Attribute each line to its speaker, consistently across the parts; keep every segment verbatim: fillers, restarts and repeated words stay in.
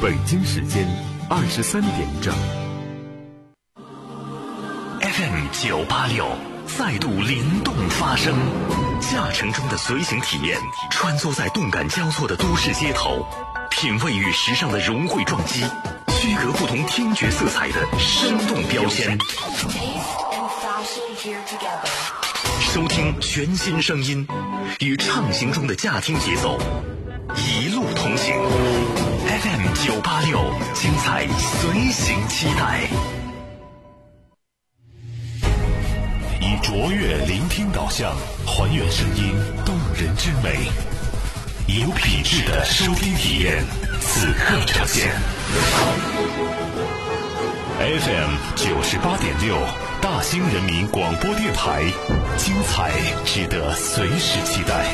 Speaker 1: 北京时间二十三点整。
Speaker 2: F M 九八六再度灵动发声，驾乘中的随行体验，穿梭在动感交错的都市街头，品味与时尚的融汇撞击，区隔不同听觉色彩的生动标签。收听全新声音，与畅行中的驾听节奏一路同行。F M 九八六，精彩随行期待。以卓越聆听导向，还原声音动人之美，有品质的收听体验，此刻呈现。F M 九十八点六，大兴人民广播电台，精彩值得随时期待。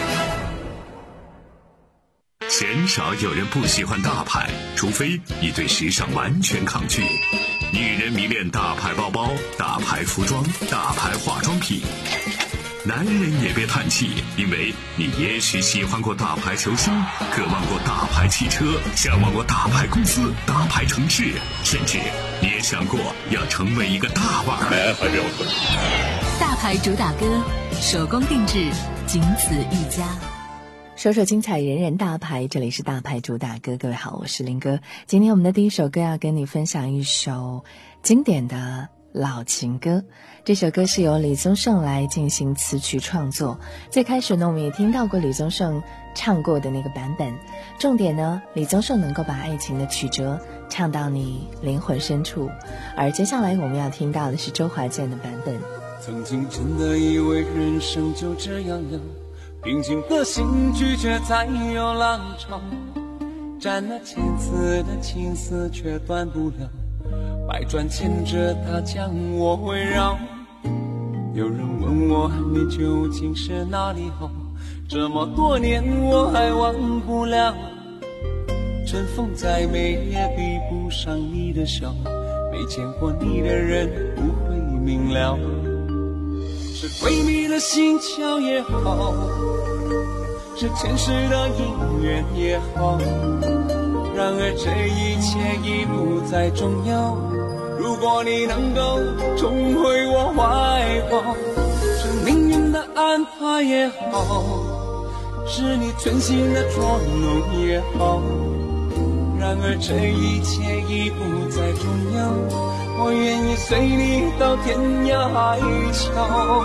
Speaker 3: 鲜少有人不喜欢大牌，除非你对时尚完全抗拒。女人迷恋大牌包包、大牌服装、大牌化妆品。男人也别叹气，因为你也许喜欢过大牌球星，渴望过大牌汽车，向往过大牌公司、大牌城市，甚至你也想过要成为一个大腕儿。
Speaker 4: 大牌主打歌，手工定制，仅此一家。
Speaker 5: 首首精彩，人人大牌，这里是大牌主打歌。各位好，我是林哥。今天我们的第一首歌要跟你分享一首经典的老情歌，这首歌是由李宗盛来进行词曲创作。最开始呢，我们也听到过李宗盛唱过的那个版本，重点呢，李宗盛能够把爱情的曲折唱到你灵魂深处。而接下来我们要听到的是周华健的版本。
Speaker 6: 曾经真的以为人生就这样了，平静的心拒绝再有浪潮，斩了千次的情丝却断不了，百转千折它将我围绕。有人问我你究竟是哪里好，这么多年我还忘不了。春风再美也比不上你的笑，没见过你的人不会明了。是闺蜜的心桥也好，是前世的姻缘也好，然而这一切已不再重要。如果你能够重回我怀抱，是命运的安排也好，是你存心的捉弄也好，然而这一切已不再重要。我愿意随你到天涯海角。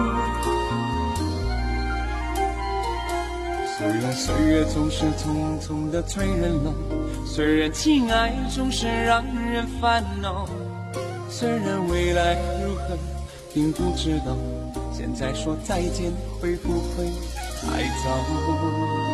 Speaker 6: 虽然岁月总是匆匆地催人老，虽然情爱总是让人烦恼，虽然未来如何并不知道，现在说再见会不会太早？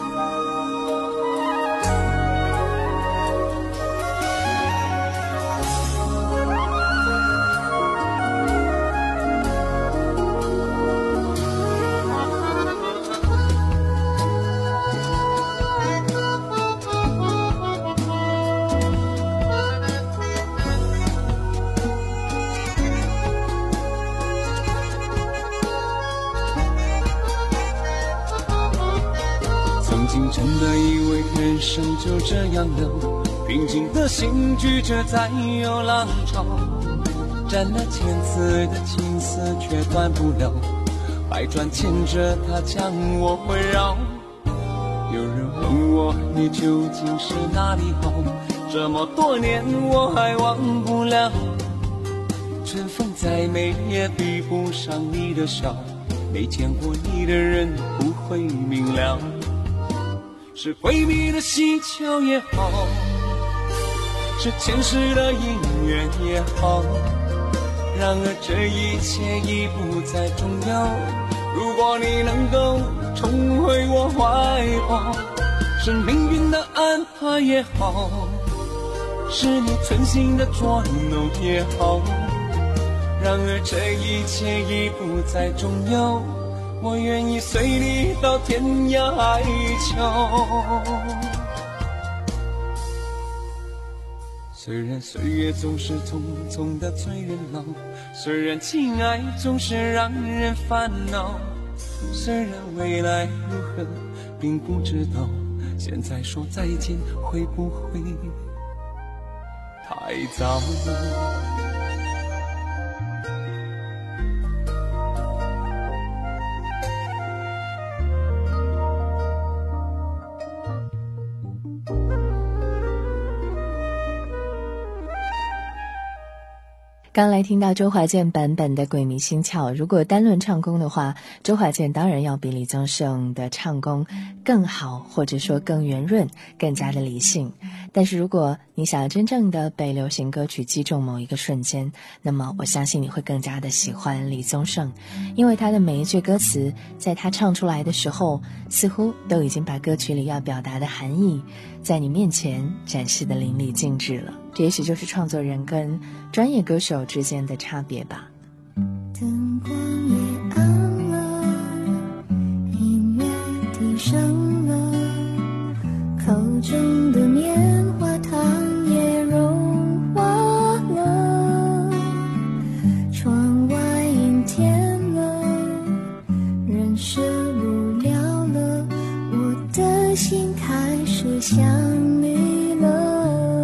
Speaker 6: 真的以为人生就这样了，平静的心拒绝再有浪潮，斩了千次的情丝却断不了，百转千折它将我围绕。有人问我你究竟是哪里好，这么多年我还忘不了。春风再美也比不上你的笑，没见过你的人不会明了。是闺蜜的心桥也好，是前世的姻缘也好，然而这一切已不再重要。如果你能够重回我怀抱，是命运的安排也好，是你存心的捉弄也好，然而这一切已不再重要。我愿意随你到天涯海角。虽然岁月总是匆匆的催人老，虽然情爱总是让人烦恼，虽然未来如何并不知道， 现在说再见会不会太早？
Speaker 5: 刚来听到周华健版本的《鬼迷心窍》，如果单论唱功的话，周华健当然要比李宗盛的唱功更好，或者说更圆润，更加的理性。但是如果你想要真正的被流行歌曲击中某一个瞬间，那么我相信你会更加的喜欢李宗盛，因为他的每一句歌词在他唱出来的时候，似乎都已经把歌曲里要表达的含义在你面前展示的淋漓尽致了。这也许就是创作人跟专业歌手之间的差别吧。
Speaker 7: 灯光也暗了，音乐低声了，口中的棉花糖也融化了，窗外阴天了，人受不了了，我的心开始想你了。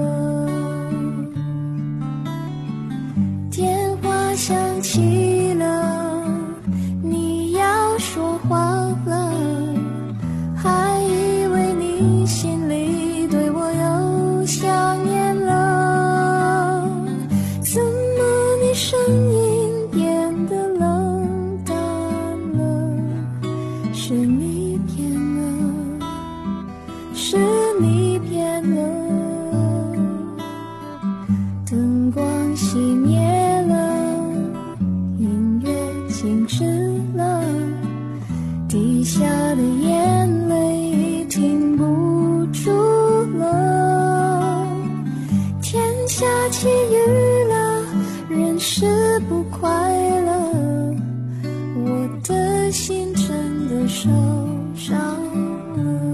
Speaker 7: 电话响起了，你要说话了，还以为你心里对我有想念了，怎么你声音变得冷淡了？是你变了，是你变了。灯光熄灭了，音乐静止了，滴下的眼泪停不住了，天下起雨了，人是不快乐，我的心真的受伤了。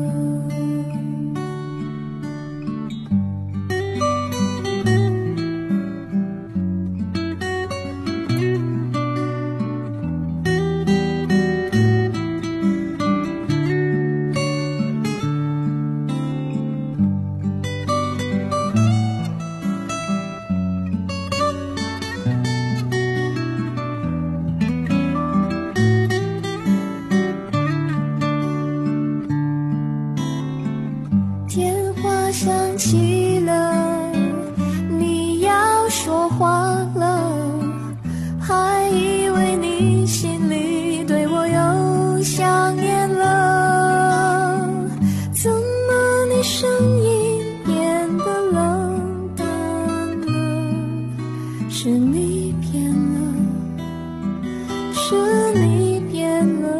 Speaker 7: 电话响起了，你要说话了，还以为你心里对我有想念了，怎么你声音变得冷淡了？是你变了，是你变了。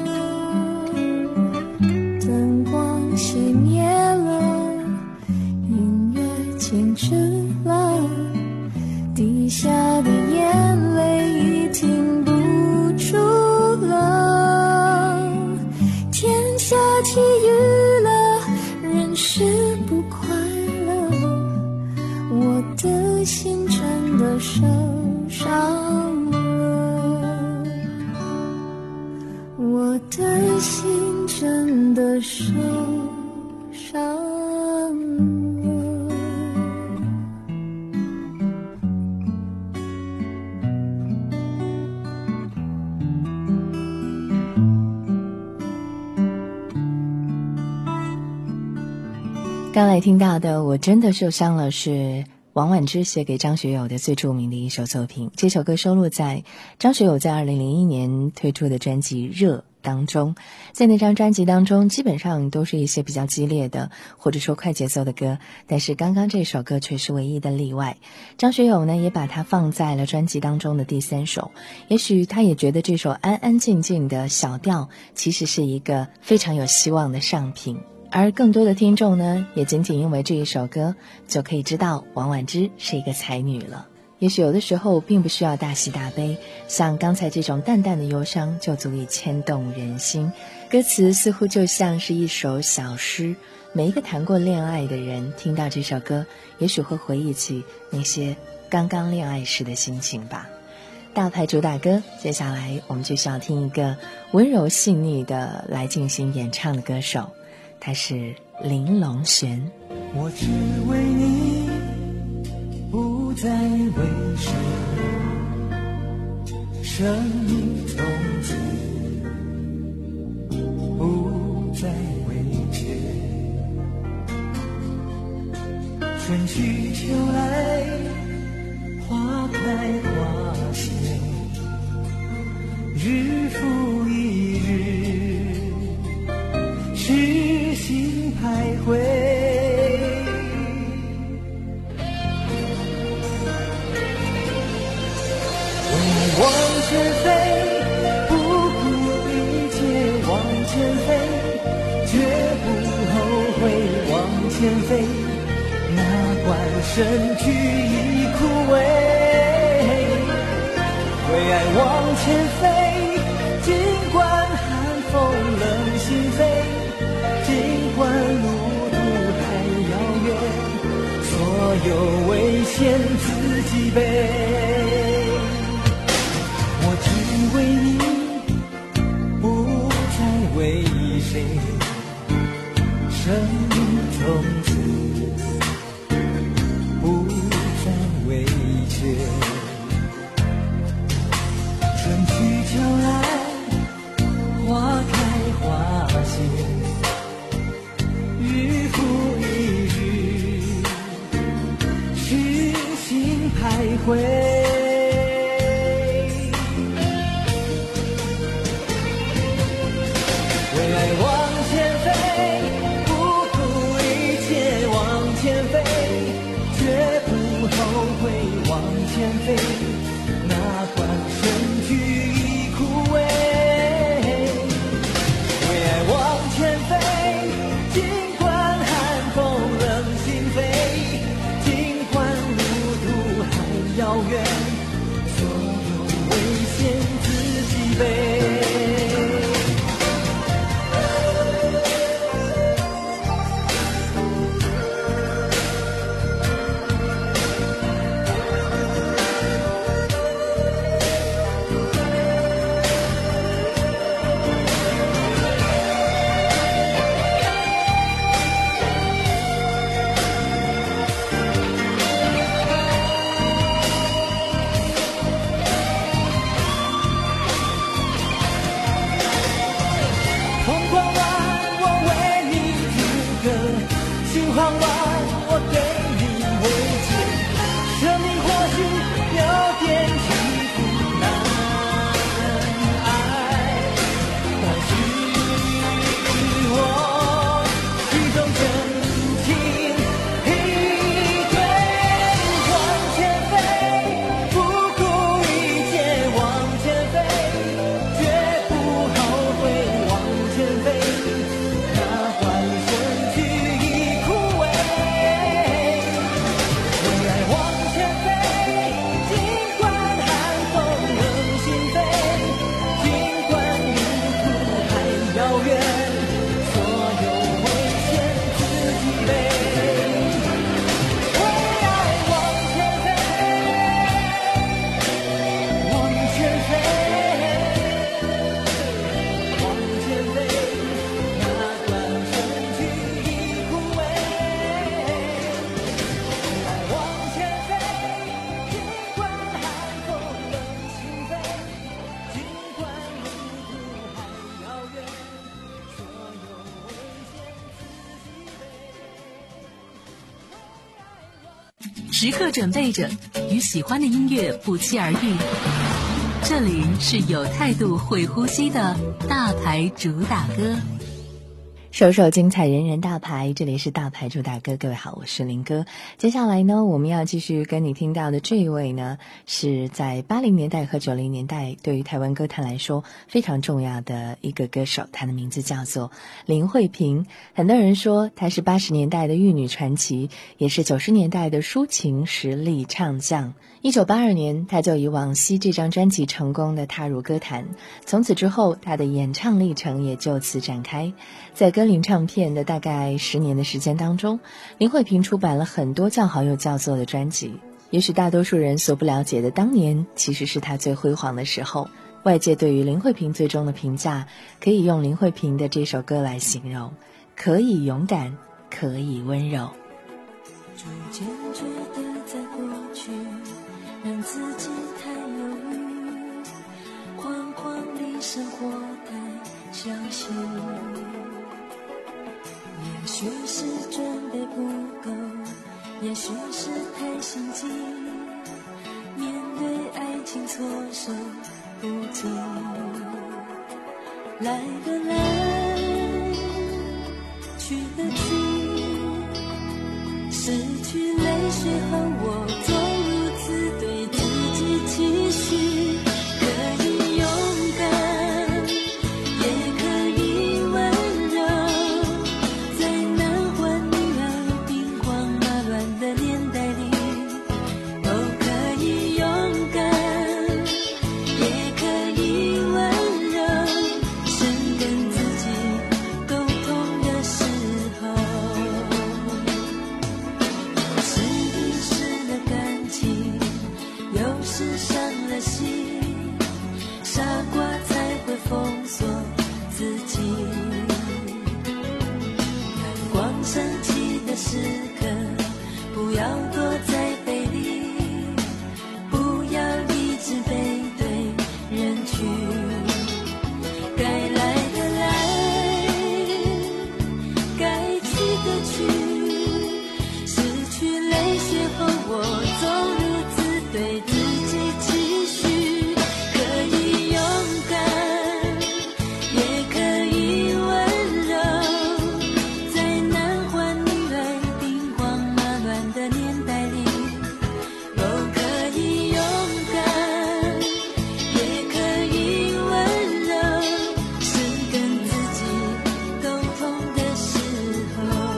Speaker 7: 灯光熄灭了，音乐静止了，滴下的眼泪已停不住了，天下起雨了，人是不快乐，我的心真的受伤了，我的心真的受伤了。
Speaker 5: 刚才听到的我真的受伤了，是王婉之写给张学友的最著名的一首作品。这首歌收录在张学友在二零零一年推出的专辑《热》当中，在那张专辑当中基本上都是一些比较激烈的或者说快节奏的歌，但是刚刚这首歌却是唯一的例外。张学友呢也把它放在了专辑当中的第三首，也许他也觉得这首安安静静的小调其实是一个非常有希望的上品，而更多的听众呢也仅仅因为这一首歌就可以知道王婉之是一个才女了。也许有的时候并不需要大喜大悲，像刚才这种淡淡的忧伤就足以牵动人心。歌词似乎就像是一首小诗，每一个谈过恋爱的人听到这首歌，也许会回忆起那些刚刚恋爱时的心情吧。大牌主打歌，接下来我们就需要听一个温柔细腻的来进行演唱的歌手，他是林隆璇。
Speaker 6: 我只为你，不再为谁，生命从此不再为缺。春去秋来，花开花谢，日复一日，痴心徘徊。往前飞，不顾一切往前飞，绝不后悔往前飞，哪管身躯已枯萎。为爱往前飞，尽管寒风冷心扉，尽管路途还遥远，所有危险自己背。为你，不再为谁，生命从此不再为缺。春去秋来，花开花谢，日复一日，痴心徘徊。飞，哪管身躯已枯萎。为爱往前飞，尽管寒风冷心扉，尽管路途还遥远，所有危险自己背。
Speaker 4: 时刻准备着与喜欢的音乐不期而遇。这里是有态度会呼吸的大牌主打歌，
Speaker 5: 首首精彩，人人大牌，这里是大牌主打歌。各位好，我是林哥。接下来呢，我们要继续跟你听到的这一位呢，是在八零年代和九零年代对于台湾歌坛来说非常重要的一个歌手，他的名字叫做林慧萍。很多人说她是八十年代的玉女传奇，也是九十年代的抒情实力唱将。一九八二年，她就以《往昔》这张专辑成功的踏入歌坛，从此之后，她的演唱历程也就此展开。在歌林唱片的大概十年的时间当中，林慧萍出版了很多叫好又叫座的专辑。也许大多数人所不了解的，当年其实是她最辉煌的时候。外界对于林慧萍最终的评价，可以用林慧萍的这首歌来形容：可以勇敢， 可以温柔。
Speaker 7: 逐渐觉得在过去让自己太犹豫，慌慌地生活太小心，也许是准备不够，也许是太心急，面对爱情措手不及。来的来，去的去，失去泪水后我总如此对自己期许，可以勇敢，也可以温柔，在男欢女爱兵荒马乱的年代里，都可以勇敢，也可以温柔，生跟自己沟通的时候，是遗失了感情，有时伤了心，傻瓜才会封锁自己。阳光升起的时刻，不要躲在被里，不要一直背对人去。该来的来，该去的去，失去泪水后我总如此对自己期许，可以勇敢，也可以温柔，在男欢女爱兵荒马乱的年代里，都可以勇敢，也可以温柔，是跟自己沟通的时候。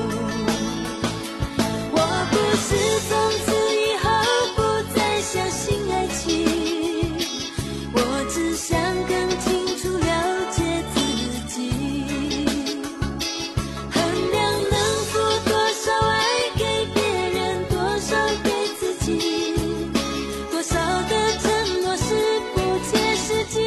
Speaker 7: 我不是从此以后不再相信爱情，我只想更清楚了解自己，衡量能付多少爱给别人，多少给自己，多少的承诺是不切实际。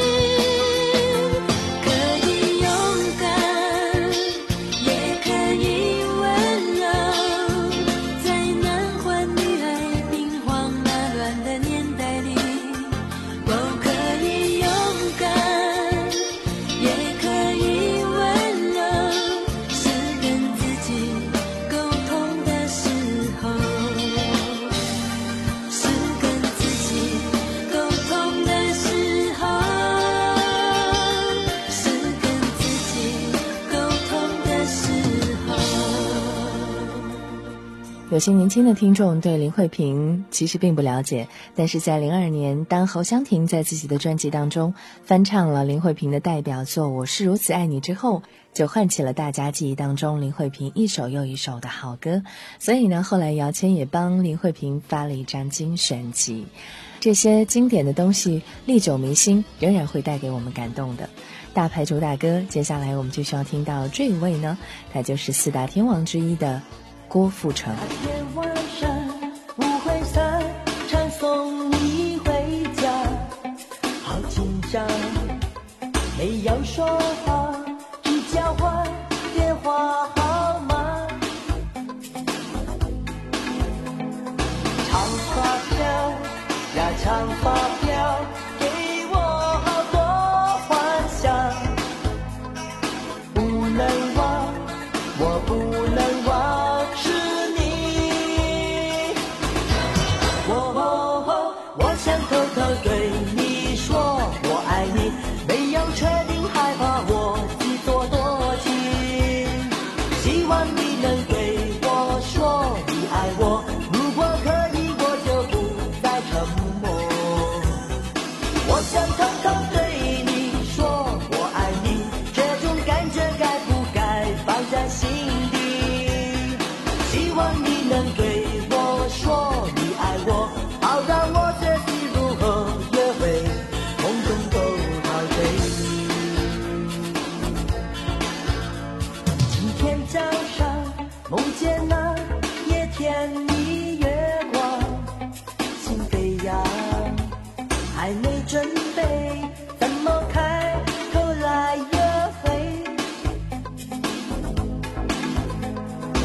Speaker 7: 可以勇敢，也可以温柔，在男欢女爱兵荒马乱的年代里，都可以勇敢，也可以温柔，是跟自己沟通的时候，是跟自己沟通的时候，是跟自己沟通的时候。
Speaker 5: 有些年轻的听众对林慧萍其实并不了解，但是在零二年，当侯湘婷在自己的专辑当中翻唱了林慧萍的代表作《我是如此爱你》之后，就唤起了大家记忆当中林慧萍一首又一首的好歌。所以呢，后来姚谦也帮林慧萍发了一张精选集。这些经典的东西历久弥新，仍然会带给我们感动的。大牌主打歌，接下来我们就需要听到这一位呢，他就是四大天王之一的郭富城。
Speaker 8: 那天晚上舞会散，唱送你回家，好紧张，没有说话，只交换电话号码。长发飘呀长发飘，给我好多幻想，不能忘，我不能忘，是你。我我想偷偷对你说我爱你，没有确定害怕我自作多情，希望你能对我说你爱我，如果可以我就不再沉默。我想偷偷对你说我爱你，这种感觉该不该放在心底，希望你能对我说你爱我，好让我学习如何约会，梦中都陶醉。今天早上梦见那夜天的月光，心飞扬，还没准备，怎么开口来约会？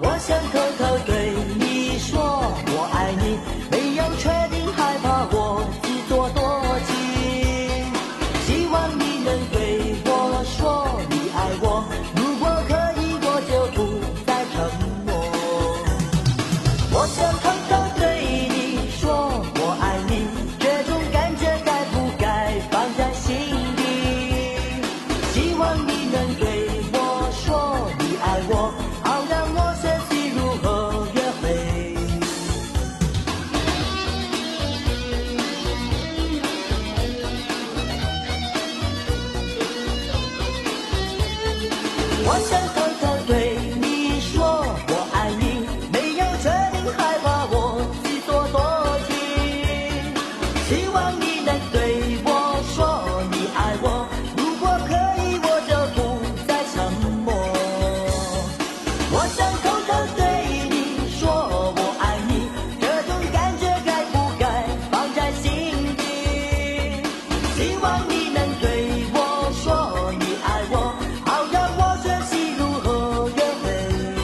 Speaker 8: 我想偷偷对你说我爱你，没有确定害怕我自作多情，希望你能对我说你爱我，如果可以我就不再沉默。我想偷偷对你说我爱你，这种感觉该不该放在心底，希望你能对我说你爱我，好让我学习如何约会。我想偷偷对你说我爱你，没有确定害怕我自作多情，希望你能对我说你爱我，如果可以我就不再沉默。我想偷偷对你说我爱你，这种感觉该不该放在心底，希望你能对我说你爱我，好让我学习如何约会。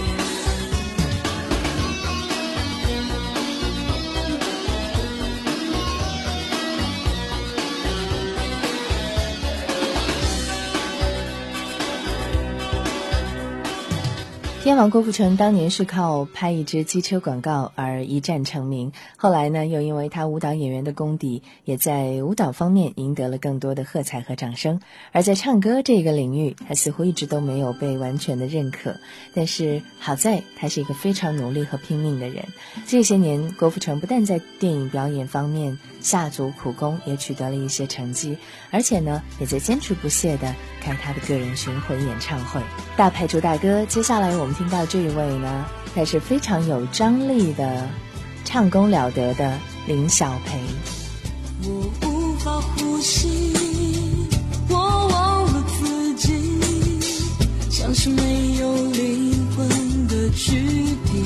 Speaker 5: 天王郭富城当年是靠拍一支机车广告而一战成名，后来呢，又因为他舞蹈演员的功底，也在舞蹈方面赢得了更多的喝彩和掌声。而在唱歌这个领域，他似乎一直都没有被完全的认可。但是好在他是一个非常努力和拼命的人。这些年，郭富城不但在电影表演方面下足苦功，也取得了一些成绩，而且呢，也在坚持不懈地开他的个人巡回演唱会。大牌主大哥，接下来我们听到这一位呢，他是非常有张力的，唱功了得的林小培。
Speaker 9: 我无法呼吸，我忘了自己，像是没有灵魂的躯体。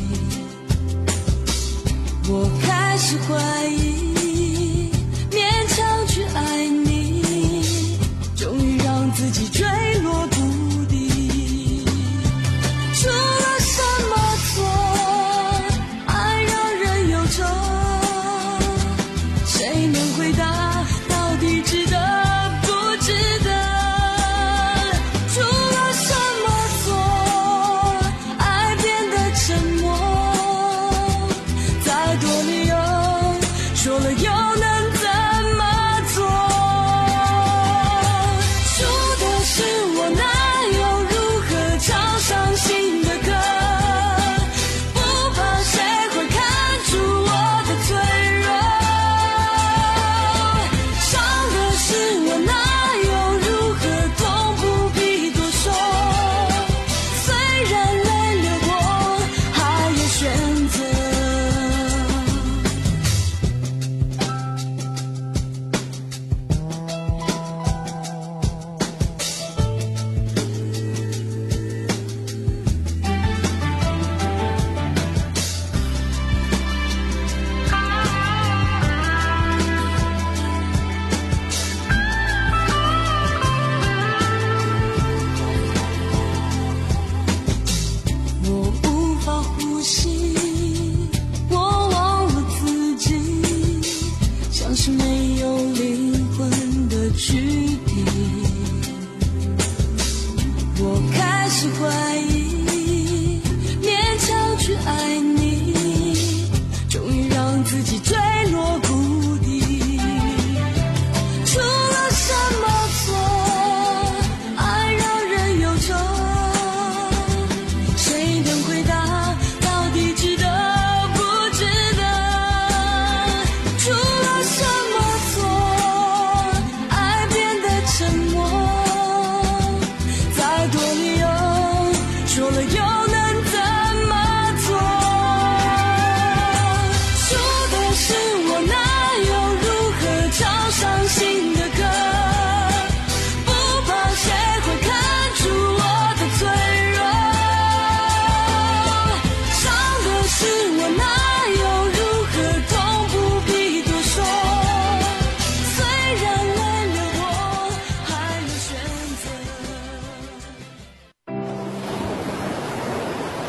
Speaker 9: 我开始怀疑，勉强去爱你，终于让自己坠落谷底。出了什么错，爱让人忧愁，谁能回答到底值得不值得？出了什么错，爱变得沉默，再多理由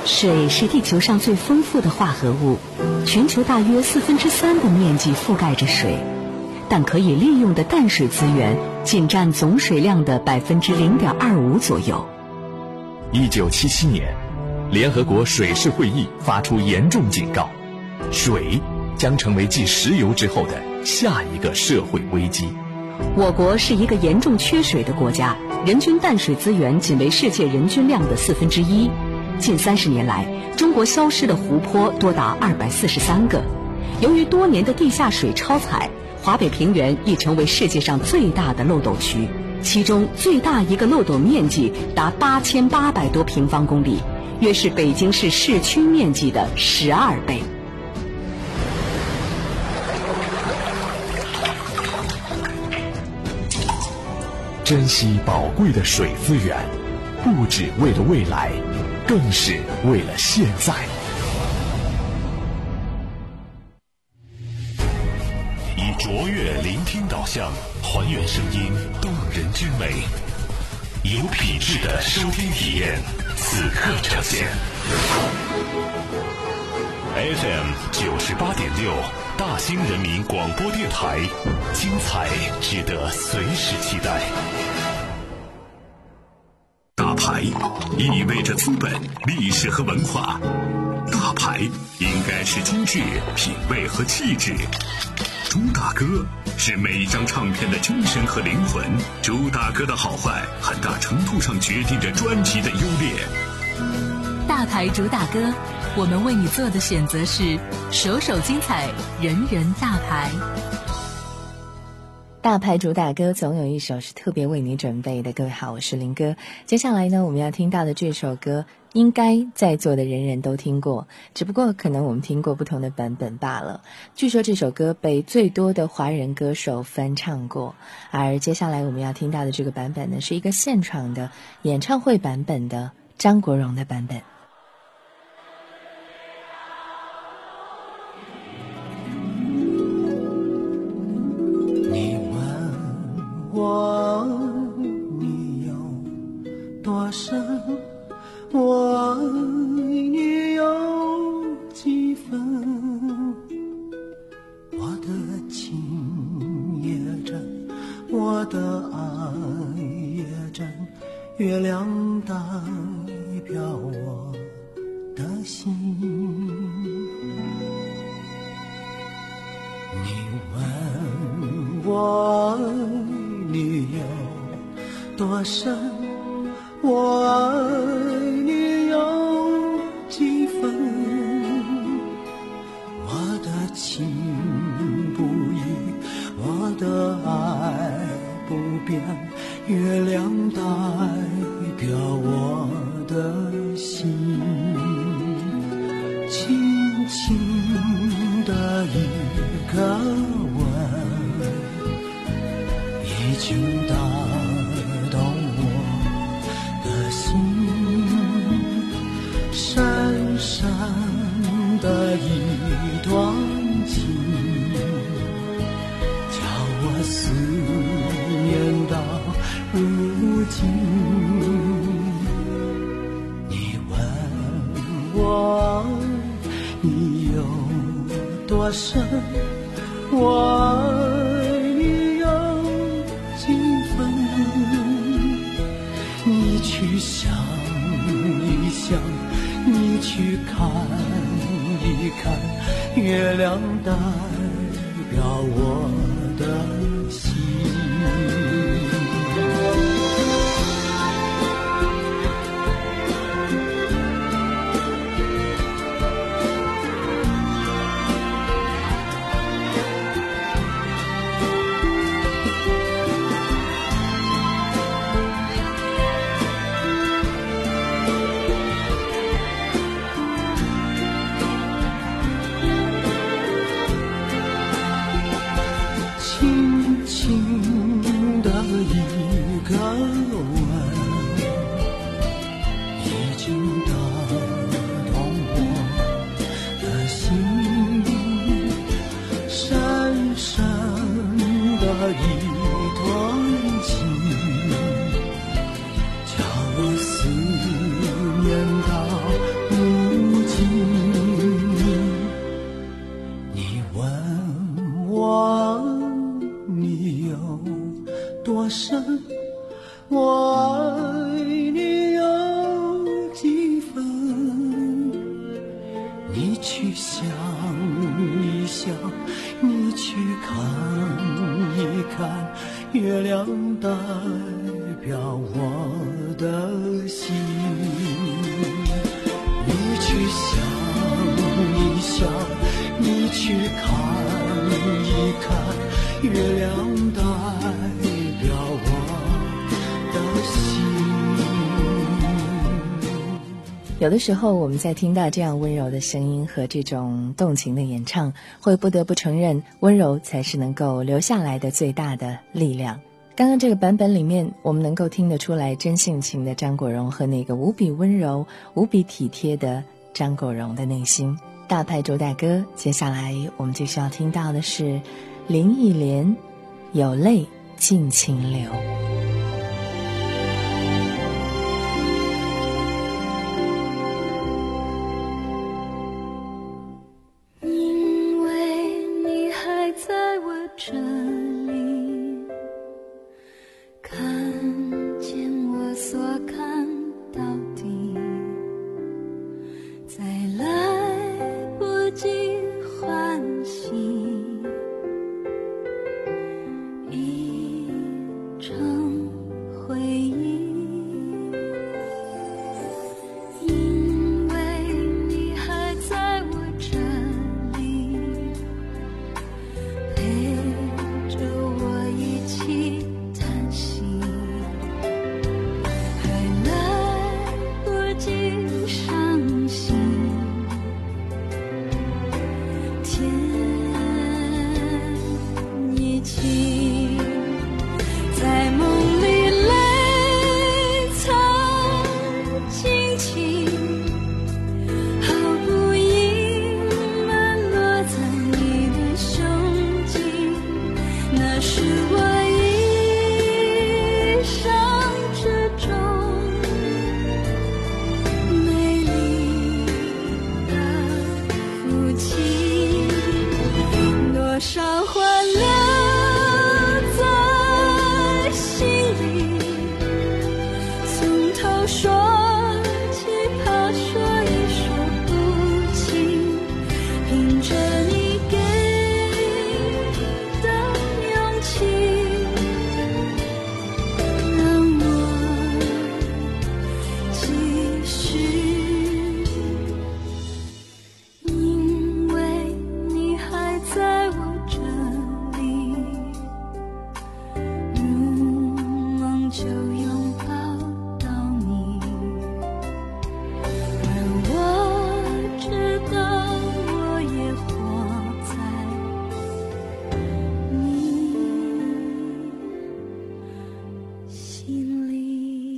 Speaker 10: 水是地球上最丰富的化合物，全球大约四分之三的面积覆盖着水，但可以利用的淡水资源仅占总水量的百分之零点二五左右。
Speaker 1: 一九七七年，联合国水事会议发出严重警告，水将成为继石油之后的下一个社会危机。
Speaker 10: 我国是一个严重缺水的国家，人均淡水资源仅为世界人均量的四分之一。近三十年来，中国消失的湖泊多达二百四十三个。由于多年的地下水超采，华北平原已成为世界上最大的漏斗区，其中最大一个漏斗面积达八千八百多平方公里，约是北京市市区面积的十二倍。
Speaker 1: 珍惜宝贵的水资源，不只为了未来，更是为了现在。
Speaker 2: 以卓越聆听导向，还原声音动人之美，有品质的收听体验，此刻呈现。F M 九十八点六，大兴人民广播电台，精彩值得随时期待。
Speaker 3: 大牌意味着资本、历史和文化，大牌应该是精致、品味和气质。朱大哥是每一张唱片的精神和灵魂，朱大哥的好坏很大程度上决定着专辑的优劣。
Speaker 4: 大牌主打歌，我们为你做的选择是首首精彩，人人大牌。
Speaker 5: 大牌主打歌总有一首是特别为你准备的。各位好，我是林哥。接下来呢，我们要听到的这首歌应该在座的人人都听过，只不过可能我们听过不同的版本罢了。据说这首歌被最多的华人歌手翻唱过，而接下来我们要听到的这个版本呢，是一个现场的演唱会版本的张国荣的版本。
Speaker 6: 我爱你有多深，我爱你有几分，我的情也真，我的爱也真，月亮代表我的心。你问我你有多深，我爱你有几分，我的情不移，我的爱不变，月亮代表我的心。轻轻的一个吻，已经打动我的心，深深的一段情，叫我思念到如今。你问我你有多深，我爱你有几分，你去想一想，你去看一看，月亮代表我的心。轻轻你去想一想，你去看一看，月亮代表我的心。你去想一想，你去看一看，月亮代表我的心。
Speaker 5: 有的时候我们在听到这样温柔的声音和这种动情的演唱，会不得不承认，温柔才是能够留下来的最大的力量。刚刚这个版本里面，我们能够听得出来真性情的张国荣和那个无比温柔无比体贴的张国荣的内心。大牌主打歌，接下来我们就需要听到的是林忆莲，有泪尽情流。
Speaker 7: 因为你还在我这里，看见我所看到的，再来不及欢喜，已成回忆。因为你还在我这里，陪着我一起叹息，还来不及伤心，天已晴，在梦里泪藏轻轻，毫不隐瞒落在你的胸襟，那是我一生之中美丽的父亲，多少欢留在心里，从头说起，怕说也说不清，凭着你给的勇气，让我继续。因为你还在我这里，如梦就拥抱到你，而我知道我也活在你心里。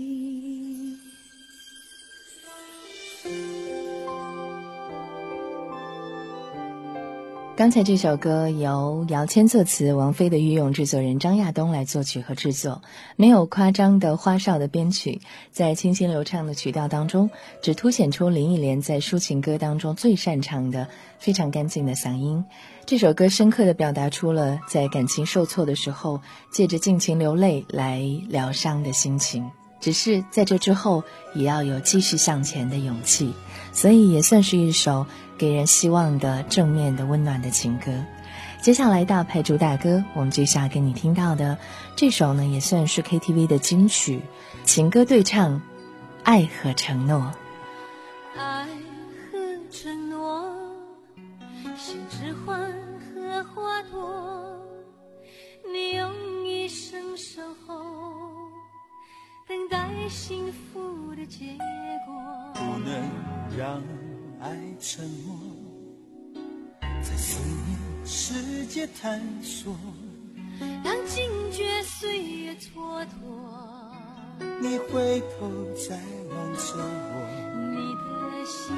Speaker 5: 刚才这首歌由姚谦作词，王菲的御用制作人张亚东来作曲和制作，没有夸张的花哨的编曲，在清新流畅的曲调当中，只凸显出林忆莲在抒情歌当中最擅长的非常干净的嗓音。这首歌深刻地表达出了在感情受挫的时候，借着尽情流泪来疗伤的心情，只是在这之后也要有继续向前的勇气，所以也算是一首给人希望的正面的温暖的情歌。接下来大牌主打歌，我们接下来给你听到的这首呢，也算是 K T V 的金曲，情歌对唱，爱和承诺。
Speaker 7: 爱和承诺，心之欢和花朵，你用一生守候，等待幸福的结果。
Speaker 6: 不能让爱沉默，在思念世界探索，
Speaker 7: 让惊觉岁月蹉跎，
Speaker 6: 你回头再望着我，
Speaker 7: 你的心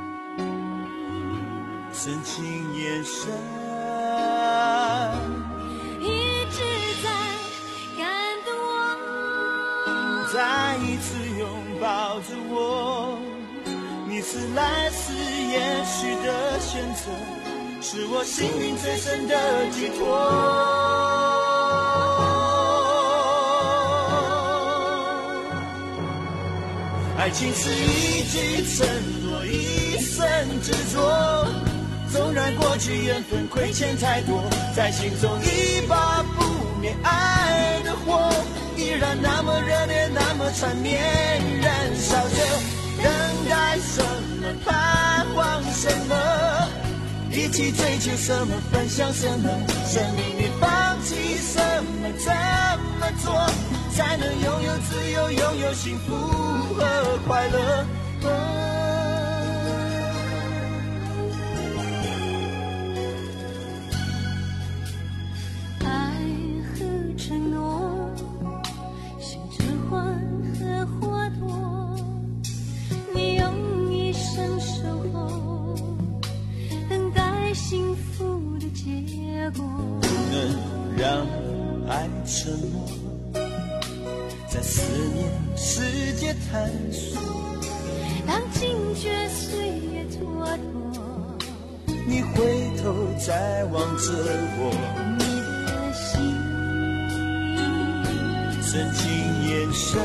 Speaker 6: 深情眼神
Speaker 7: 一直在感动我，
Speaker 6: 再一次拥抱着我，你是来世也许的选择，是我幸运最深的寄托。爱
Speaker 11: 爱情是一句承诺，一生执着。纵然过去缘分亏欠太多，在心中一把不灭爱的火，依然那么热烈，那么缠绵，燃烧着。等待什么，盼望什么，一起追求什么，分享什么，生命里放弃什么，怎么做才能拥有自由，拥有幸福和快乐？
Speaker 7: 爱和承诺，像指环和花朵，你用一生守候，等待幸福的结果。
Speaker 11: 不能让爱沉默，在思念世界探索。
Speaker 7: 当惊觉岁月蹉跎，
Speaker 11: 你回头再望着我，
Speaker 7: 你的心
Speaker 11: 深情眼神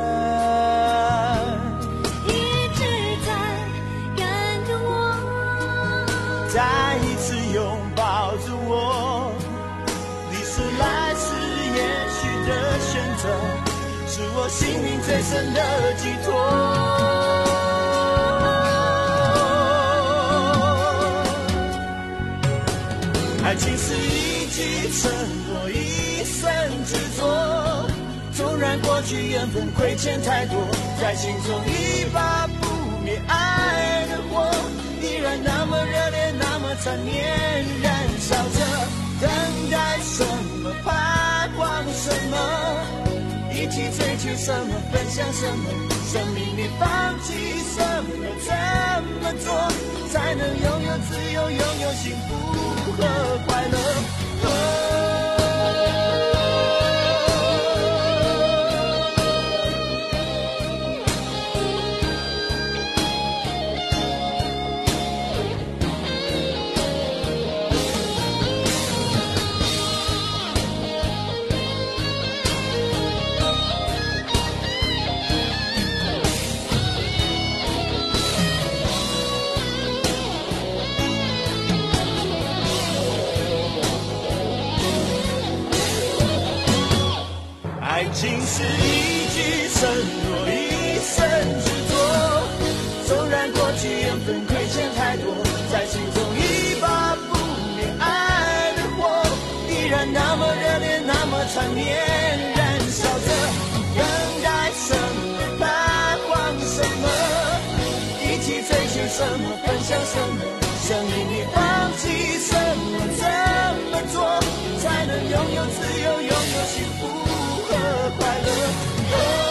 Speaker 7: 一直在感动我，
Speaker 11: 再一次拥抱着我。你是来时也许的选择，是我心灵最深的寄托。爱情是一句承诺，一生执着。纵然过去缘分亏欠太多，在心中一把不灭爱的火，依然那么热烈，那么缠绵，燃烧着。等待什么，盼望什么，一起追求什么，分享什么，生命里放弃什么，怎么做才能拥有自由，拥有幸福和快乐？爱情是一句承诺，一生执着。纵然过去缘分亏欠太多，在心中一把不灭爱的火，依然那么热烈，那么缠绵，燃烧着。等待什么，盼望什么，一起追求什么，分享什么，生命里放弃什么，怎么做才能拥有自由，拥有幸福和快乐？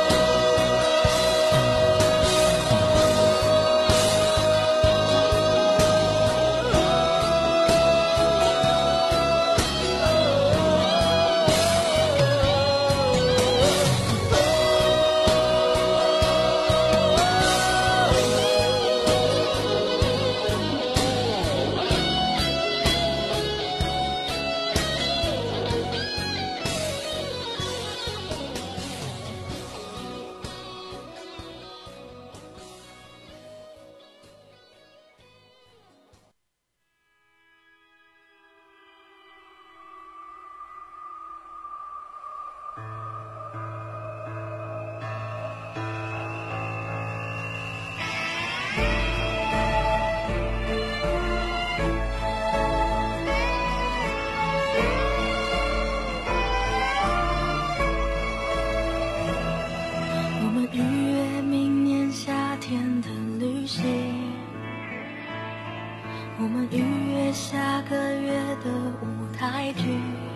Speaker 7: 下个月的舞台剧，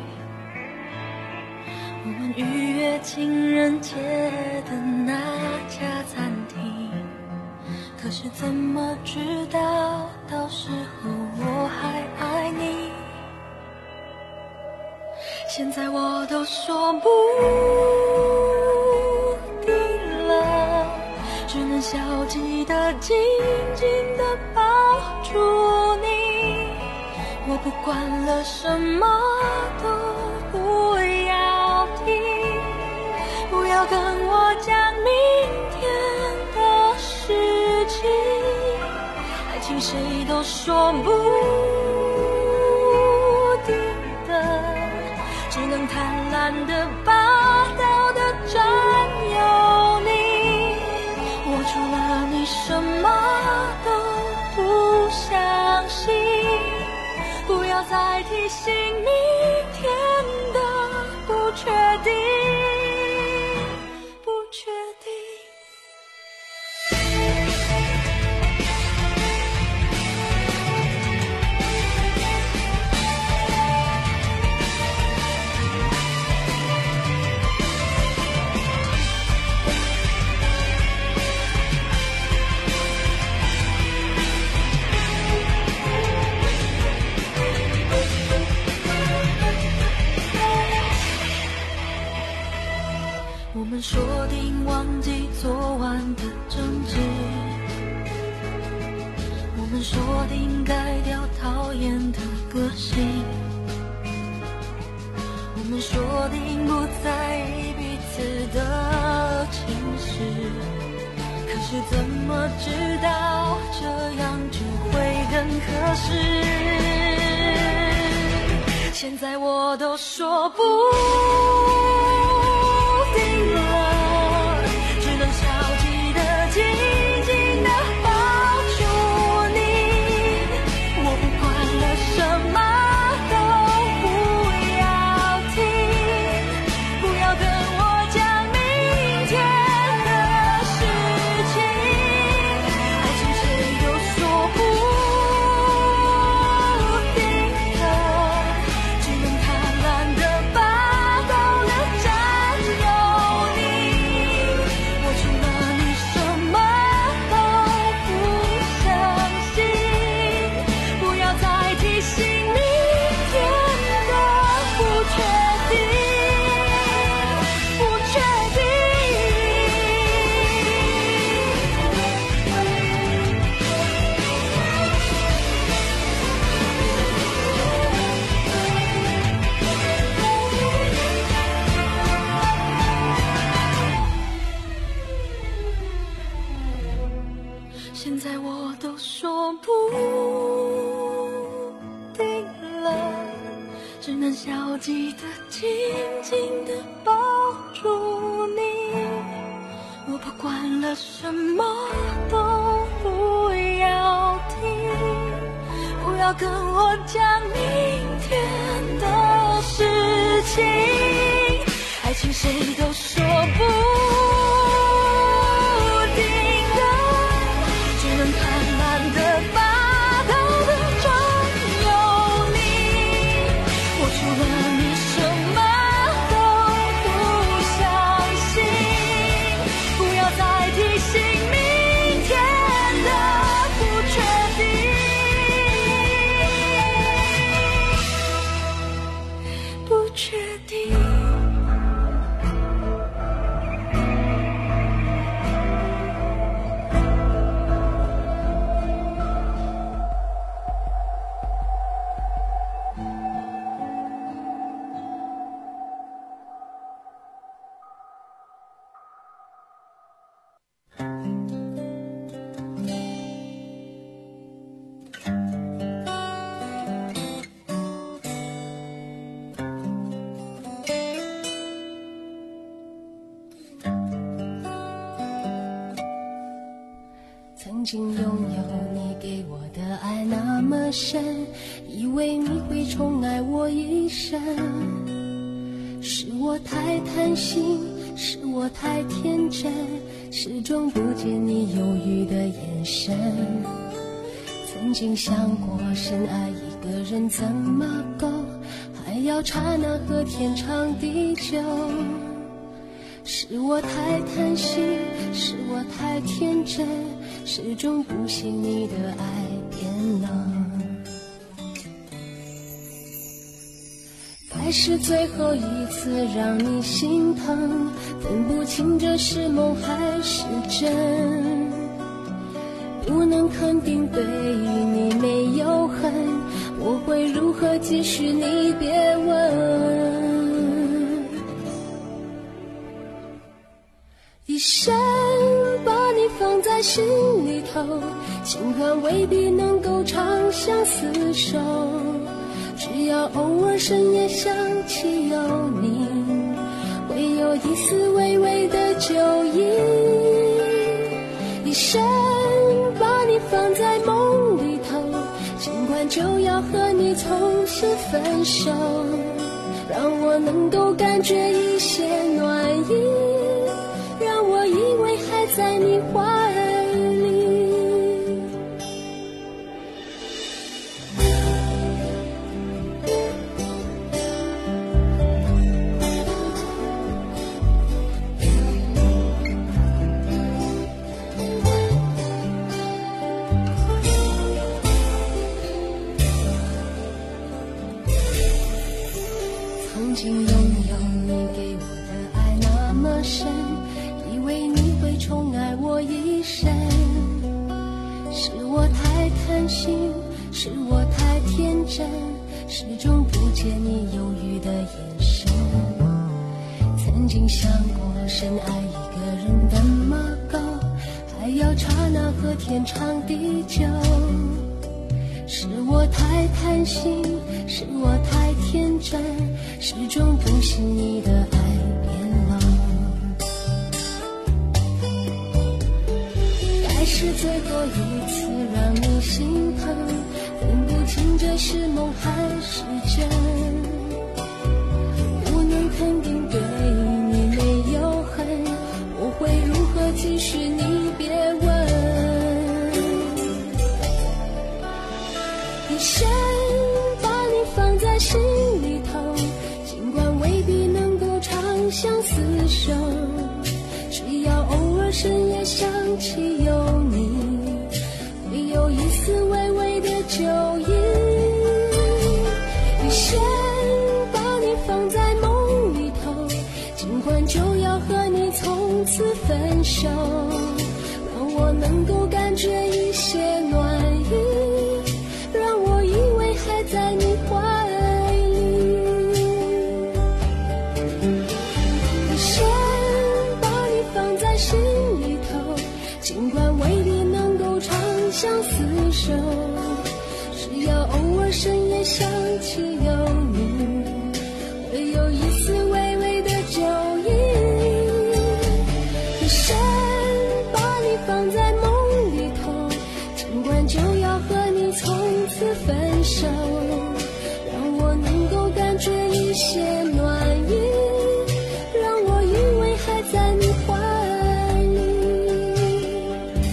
Speaker 7: 我们预约情人节的那家餐厅，可是怎么知道到时候我还爱你？现在我都说不定了，只能消极的紧紧的抱住你。我不管了，什么都不要听，不要跟我讲明天
Speaker 9: 情谁都说不定的，只能贪婪的霸道的占有你。我除了你什么都不相信，不要再提醒明天的不确定，不确定。我们说定忘记昨晚的争执，我们说定改掉讨厌的个性，我们说定不在意彼此的情绪，可是怎么知道这样就会更合适？现在我都说不定了，只能消极的静静的抱住你。我不管了什么都不要听，不要跟我讲明天的事情。爱情谁都说不定了，只能贪婪的霸道的占有你。我除了你什么都不相信，不要再提醒明天的不确定，不确定。现在我都说不定了，只能消极的静静的抱住你。我不管了什么都不要听，不要跟我讲明天的事情。爱情谁都说不定的，只能贪婪的霸道的占有你。我除了你什么都不相信，不要再提醒明天的不确定，不确定。
Speaker 7: 曾经拥有你给我的爱那么深，以为你会宠爱我一生。是我太贪心，是我太天真，始终不见你犹豫的眼神。曾经想过深爱一个人怎么够，还要刹那和天长地久。是我太贪心，是我太天真，始终不信你的爱变冷。该是最后一次让你心疼，分不清这是梦还是真。不能肯定对你没有恨，我会如何继续你别问。一生把你放在在心里头，尽管未必能够长相厮守，只要偶尔深夜想起有你，会有一丝微微的酒意，一生把你放在梦里头，尽管就要和你从此分手，让我能够感觉一些暖意，让我以为还在你怀里。曾经拥有你给我的爱那么深，以为你会宠爱我一生，是我太贪心，是我太天真，始终不见你犹豫的眼神。曾经想过深爱一个人那么够，还要刹那和天长地久，是我太贪心，是我太天真，始终不信你的爱变老。该是最后一次让你心疼，分不清这是梦还是真，不能肯定对你没有恨，我会如何继续你别问，一生把你放在心里头，尽管未必能够长相厮守，只要偶尔深夜想起有你，会有一丝微微的酒意，一生把你放在梦里头，尽管就要和你从此分手，让我能够感觉一些暖意，让我以为还在你怀里，一生把你放在心里头，尽管未必能够长相厮守，只要偶尔深夜想起有你，会有一丝微微的酒意，一生把你放在梦里头，尽管就要和你从此分手，让我能够感觉一些暖意，让我以为还在你怀里，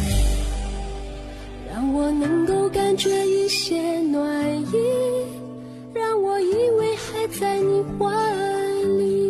Speaker 7: 让我能够感觉一些暖意，让我以为还在你怀里。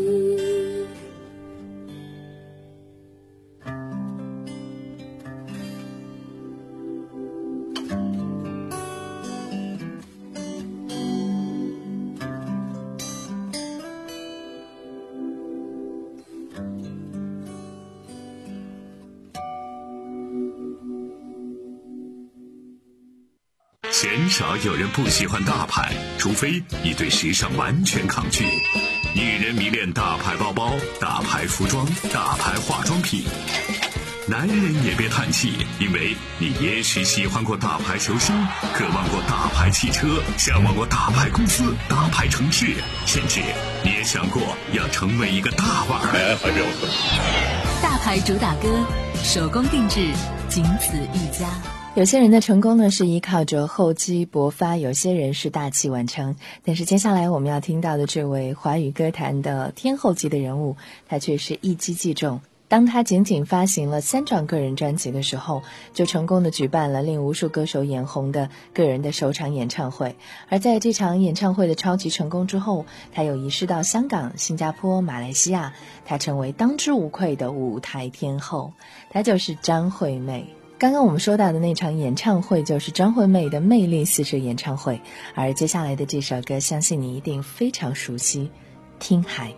Speaker 3: 鲜少有人不喜欢大牌，除非你对时尚完全抗拒。女人迷恋大牌包包、大牌服装、大牌化妆品。男人也别叹气，因为你也许喜欢过大牌球星，渴望过大牌汽车，向往过大牌公司、大牌城市，甚至你也想过要成为一个大腕儿。
Speaker 4: 大牌主打歌，手工定制，仅此一家。
Speaker 5: 有些人的成功呢是依靠着厚积薄发，有些人是大器晚成。但是接下来我们要听到的这位华语歌坛的天后级的人物，他却是一击即中。当他仅仅发行了三张个人专辑的时候，就成功的举办了令无数歌手眼红的个人的首场演唱会。而在这场演唱会的超级成功之后，他又移师到香港、新加坡、马来西亚，他成为当之无愧的舞台天后，他就是张惠妹。刚刚我们说到的那场演唱会就是张惠妹的魅力四射演唱会，而接下来的这首歌相信你一定非常熟悉，《听海》。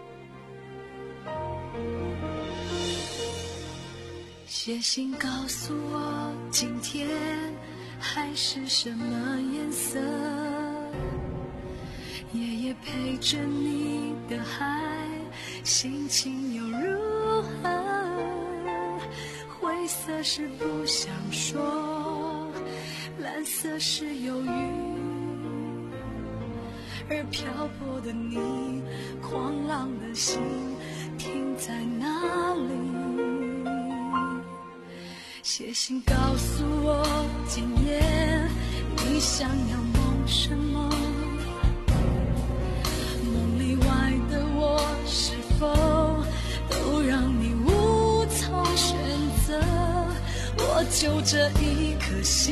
Speaker 9: 写信告诉我今天海是什么颜色，夜夜陪着你的海，心情又如何？灰色色是不想说，蓝色是忧郁，而漂泊的你，狂浪的心停在哪里？写信告诉我，今夜你想要梦什么？梦里外的我，是否都让你无从选择？我就这一颗心，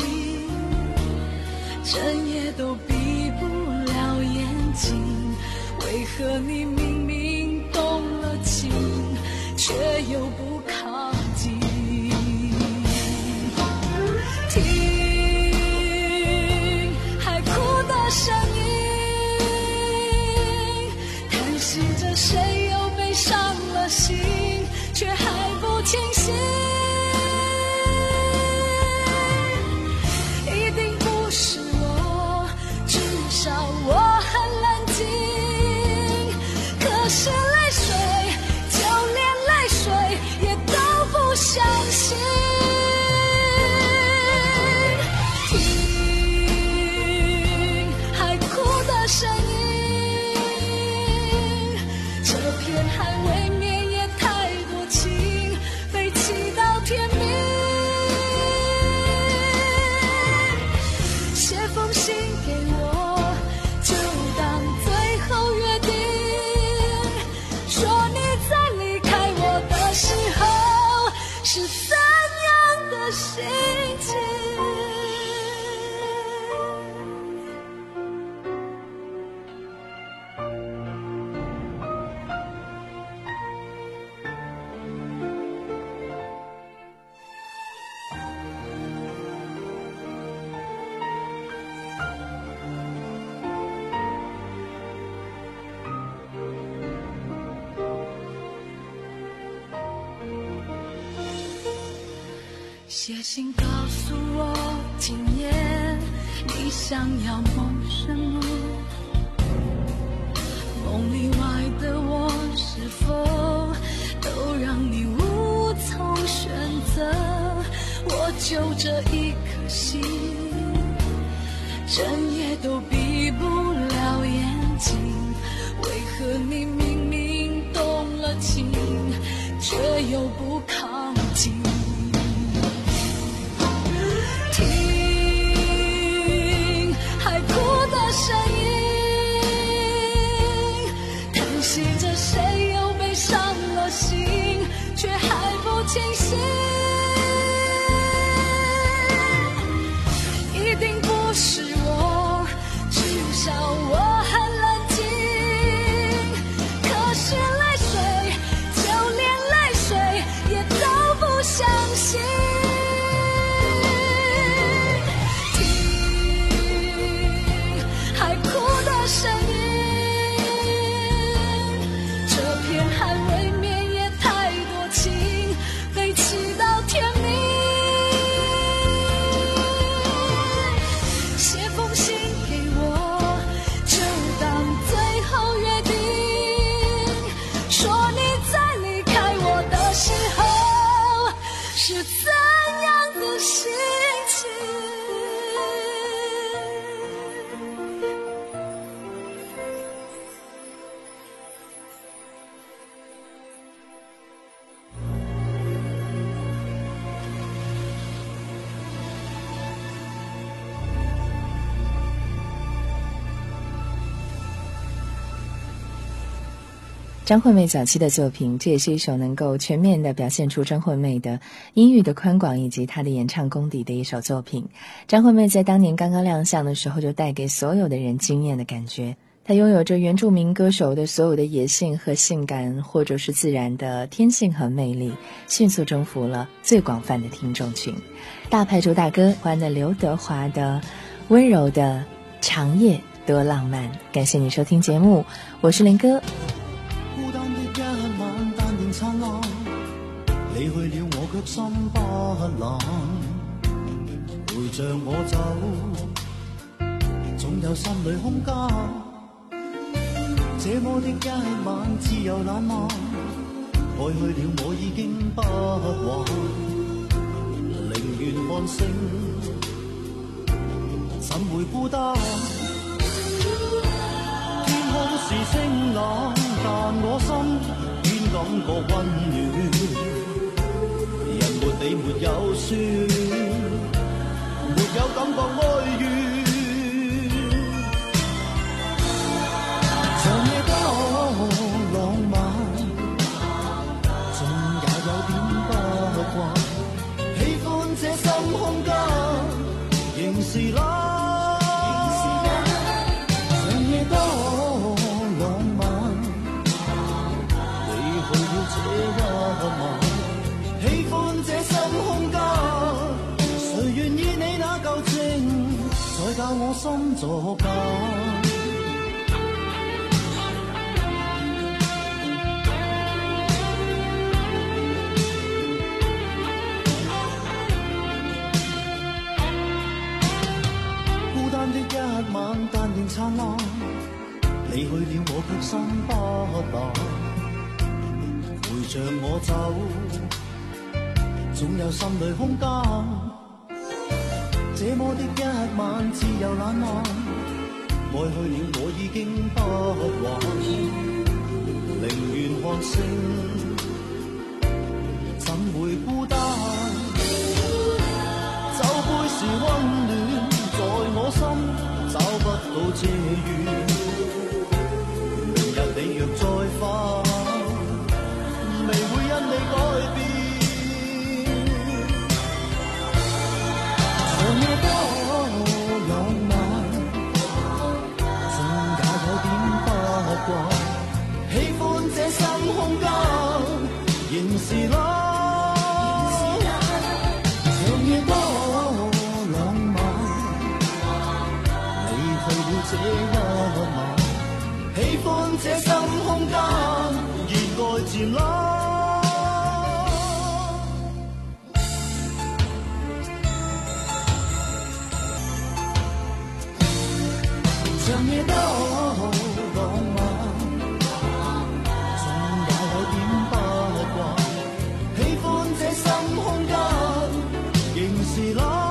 Speaker 9: 整夜都闭不了眼睛。为何你明明动了情，却又不靠近？听海哭的声音，叹息着谁又被伤了心，却还不清醒。一定不是我，至少我很冷静。可是泪水，就连泪水也都不相信。声音，这片海未免也太多情，飞起到天明。写封信给我，就当最后约定，说你在离开我的时候是怎样的心情。写信告诉我，今夜你想要梦什么？梦里外的我，是否都让你无从选择？我就这一颗心，整夜都闭不了眼睛。为何你明明动了情，却又不靠近？听海哭的声音，叹息着谁又被伤了心，却还不清醒。一定不是我，至少我很冷静。可是泪水，就连泪水也都不相信。声音，这片海未免也太多情，飞起到天明。写封信给我，就当最后约定，说你在离开我的时候是怎样的心情。
Speaker 5: 张惠妹早期的作品，这也是一首能够全面地表现出张惠妹的音域的宽广以及她的演唱功底的一首作品。张惠妹在当年刚刚亮相的时候，就带给所有的人惊艳的感觉。她拥有着原住民歌手的所有的野性和性感，或者是自然的天性和魅力，迅速征服了最广泛的听众群。大牌主打歌，欢的刘德华的温柔的长夜多浪漫。感谢你收听节目，我是林哥。
Speaker 12: 孤單的一晚，淡定燦爛，你去了我卻心不冷，陪着我走，總有心裏空間。這麼的一晚，自由冷漫，愛去了我已經不還。 看星，怎會孤單？天空是清冷，但我心偏感覺溫暖。人沒你沒有酸，沒有感覺哀怨。長夜多浪漫，總也有點不慣。喜歡這深空間，仍是冷。長夜多浪漫，你去了這一晚。喜歡這深空間，誰願意你那舊情，再教我心作假。一晚淡定燦爛，你去了我卻心不冷。陪着我走，總有心裏空間。這麼的一晚自由懶漫，愛去了我已經不還。寧願看星，怎會孤單？酒杯是溫暖，在我心找不到遮雨，明日你若再返，未會因你改變。長夜多浪漫，總也有點不慣。喜歡這深空間，仍是冷。長夜多這一晚，喜歡這深空間，熱愛漸冷。長夜多浪漫，總也有點不慣。喜歡這深空間，仍是冷。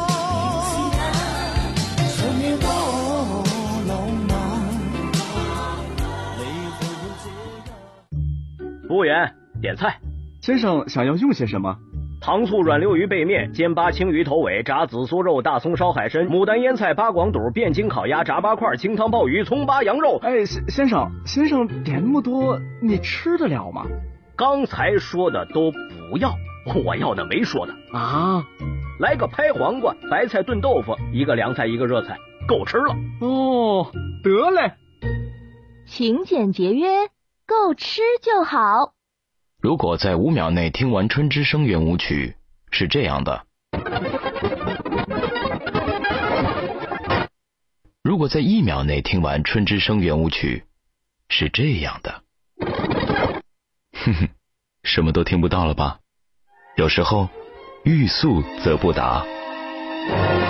Speaker 13: 服务员，点菜。
Speaker 14: 先生想要用些什么？
Speaker 13: 糖醋软溜鱼背面、煎八青鱼头尾、炸紫苏肉、大葱烧海参、牡丹腌菜、八广肚、汴京烤鸭、炸八块、清汤鲍鱼、葱八羊肉。
Speaker 14: 哎，先生，先生点那么多，你吃得了吗？
Speaker 13: 刚才说的都不要，我要的没说的
Speaker 14: 啊。
Speaker 13: 来个拍黄瓜、白菜炖豆腐，一个凉菜一个热菜，够吃了。
Speaker 14: 哦，得嘞。
Speaker 15: 勤俭节约，够吃就好。
Speaker 1: 如果在五秒内听完《春之声》圆舞曲，是这样的；如果在一秒内听完《春之声》圆舞曲，是这样的。哼哼，什么都听不到了吧？有时候欲速则不达。